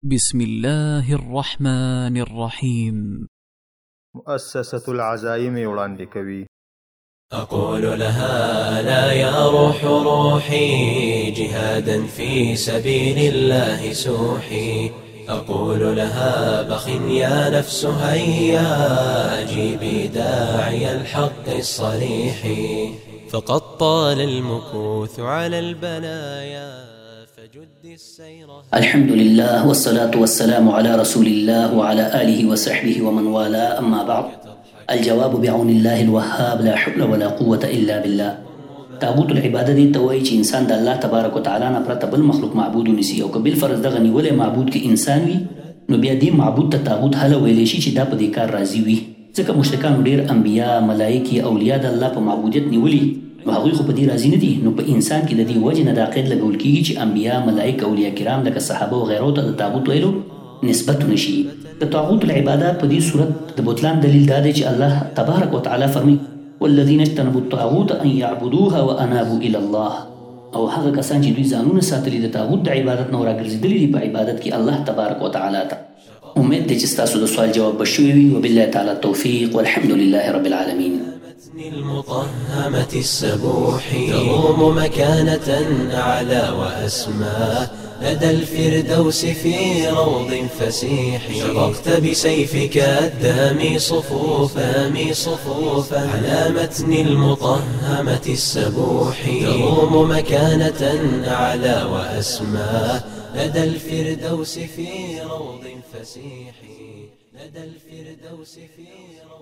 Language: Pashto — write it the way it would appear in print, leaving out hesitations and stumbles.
بسم الله الرحمن الرحيم. مؤسسة العزائم وړاندې کوي. أقول لها لا يا روح روحي جهادا في سبيل الله سوحي. أقول لها بخ يا نفس هيا أجيبي داعي الحق الصريح. فقد طال المكوث على البلايا فجد السير. الحمد لله والصلاة والسلام على رسول الله وعلى آله وصحبه ومن والاه، أما بعد. الجواب بعون الله الوهاب، لا حول ولا قوة إلا بالله. تابوت العبادة دي توای چې انسان د الله تبارک وتعالى نه پرته بل مخلوق معبود ونیسي، او که بل فرض دغه نیولې معبود کې انسان وي، نو بیا دې معبود ته تابوت هله ویلی شي چې دا په دې کار راضي وي. ځکه مشرکانو ډېر انبیا، ملایکې، اولیاء د الله په معبودیت نیولي، نو هغوی خو په دې راضي نه دي. نو په انسان کې د دې وجې نه دا قید لګول کېږي چې انبیا، ملایک، اولیاء کرام لکه صحابه و غیرو ته د تابوت ویلو نسبت نشي. د طاغوت العبادات په دې صورت د بطلان دلیل دا دی چې الله تبارک وتعالى فرمي والذین اجتنبوا الطاغوت ان يعبدوها وانابوا الى الله. او هغه کسان چې دوی ځانونه ساتلي د طاغوت د عبادت نه راګرځېدلي دي په عبادت کې الله تبارک وتعالى ته. امید دی چې ستاسو د سوال جواب به شوی وي. وبالله تعالی التوفیق والحمد لله رب العالمین. المطهمة السبوح تضم مكانة أعلى وأسمى لدى الفردوس في روض فسيح. شققت بسيفك الدامي صفوفا على متن المطهمة السبوح تضم مكانة أعلى وأسمى لدى الفردوس في روض فسيح. لدى الفردوس في روض